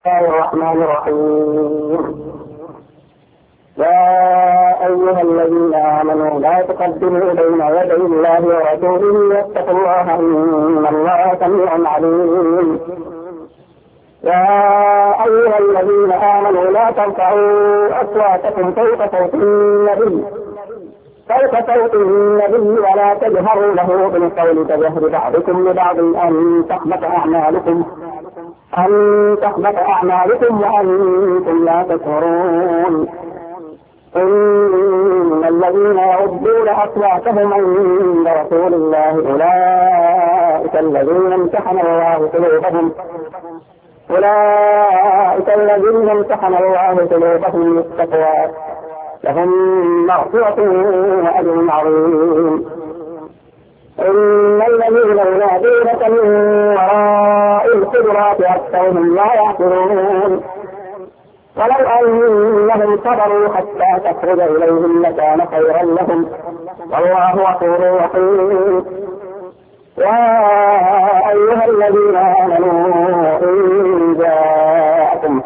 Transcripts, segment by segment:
الله الرحمن الرحيم. يا أيها الذين آمنوا لا تقدموا بين يدي الله ورسوله واتقوا الله إن الله سميع عليم. يا أيها الذين آمنوا لا ترفعوا أصواتكم فوق صوت النبي ولا تجهروا له بالقول كجهر بعضكم لبعض أن تحبط أعمالكم وأنتم لا تشعرون. إن الذين يغضون أصواتهم عند رسول الله أولئك الذين امتحن الله قلوبهم للتقوى لهم مغفرة وأجر عظيم. إن الذين ينادونك من وراء الحجرات أكثرهم لا يعقلون. ولو أنهم صبروا حتى تخرج إليهم لكان خيرا لهم والله غفور رحيم. يا أيها الذين آمنوا إن جاءكم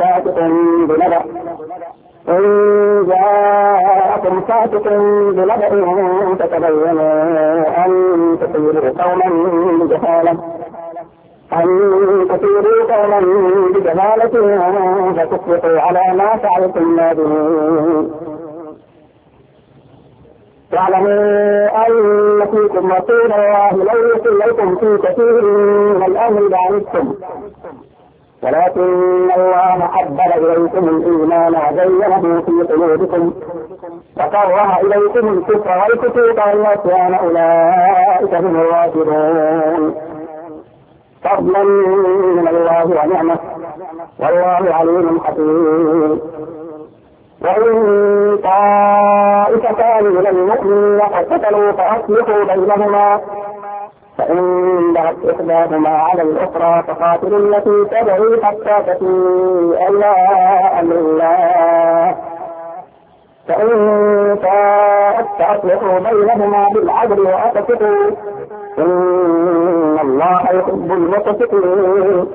فاسق بنبأ فتبينوا أن تصيبوا قوما بجهالة فتصبحوا على ما فعلتم نادمين. واعلموا أن فيكم رسول الله لو يطيعكم في كثير من الأمر لعنتم ولكن الله حبب إليكم الإيمان وزينه في قلوبكم وكره إليكم الكفر والفسوق والعصيان أولئك هم الراشدون. فضلا من الله ونعمه والله عليم حكيم. وإن طائفتان من المؤمنين اقتتلوا فأصلحوا بينهما فإن بغت إحداهما على الأخرى فقاتلوا التي تبغي حتى تفيء إلى أمر الله فإن فاءت فأصلحوا بينهما بالعدل وأقسطوا إن الله يحب المقسطين.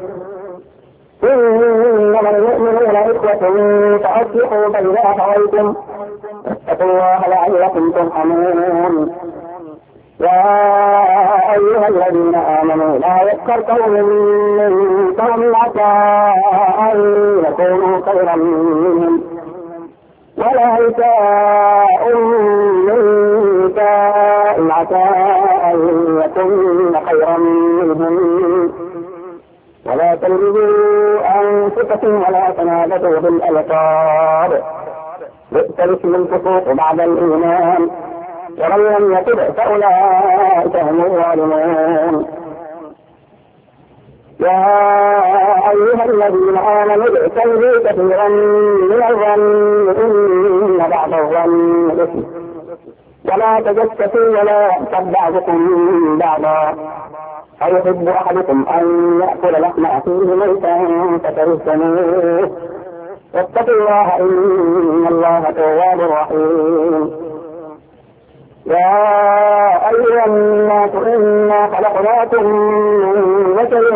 إنما المؤمنون إخوة فأصلحوا بين أخويكم واتقوا الله لعلكم ترحمون. يا أيها الذين آمنوا لا يسخر قوم من قوم عسى أن يكونوا خيرا منهم ولا نساء من نساء عسى أن يكون خيرا منهم ولا تلمزوا أنفسكم ولا تنابزوا بالألقاب بئس الاسم الفسوق بعد الإيمان ومن لم يتب فأولئك هم الظالمون. يا أيها الذين آمنوا اجتنبوا كثيرا من الظن إن بعض الظن إثم ولا تجسسوا ولا يغتب بعضكم بعضا أيحب أحدكم أن يأكل لحم أخيه ميتا فكرهتموه واتقوا الله إن الله تواب رحيم. يا أيها الناس إنا خلقناكم من ذكر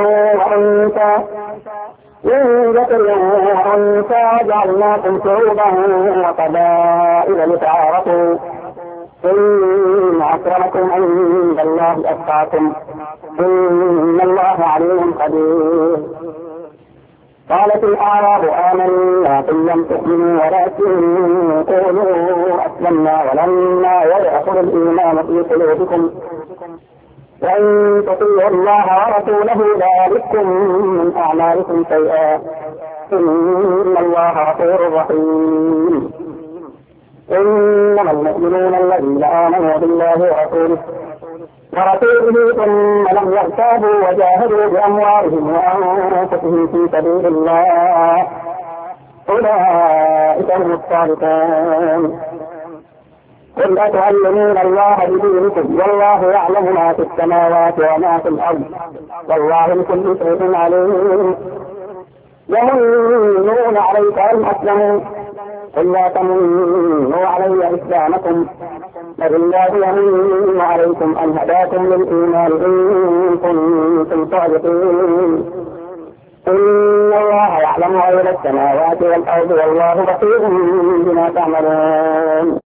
وأنثى جعلناكم شعوبا وقبائل لتعارفوا إن أكرمكم عند الله أتقاكم إن الله عليم خبير. قالت الأعراب آمنا قل لم تؤمنوا ولكن قولوا أسلمنا ولما يدخل الإيمان في قلوبكم وإن تطيعوا الله ورسوله لا يلدكم من أعمالكم شيئا إن الله غفور رحيم. إنما المؤمنون الذين آمنوا بالله ورسوله ثم لم يرتابوا وجاهدوا بأموالهم وأنفسهم في سبيل الله أولئك هم الصادقون. قل أتعلمون الله بدينكم والله يعلم ما في السماوات وما في الأرض والله بكل شيء عليم. يمنون عليك أن أسلموا قل لا تمنوا علي إسلامكم بل الله يمن عليكم أن هداكم للإيمان إن كنتم صادقين. إن الله يعلم غيب السماوات والأرض والله بصير بما تعملون.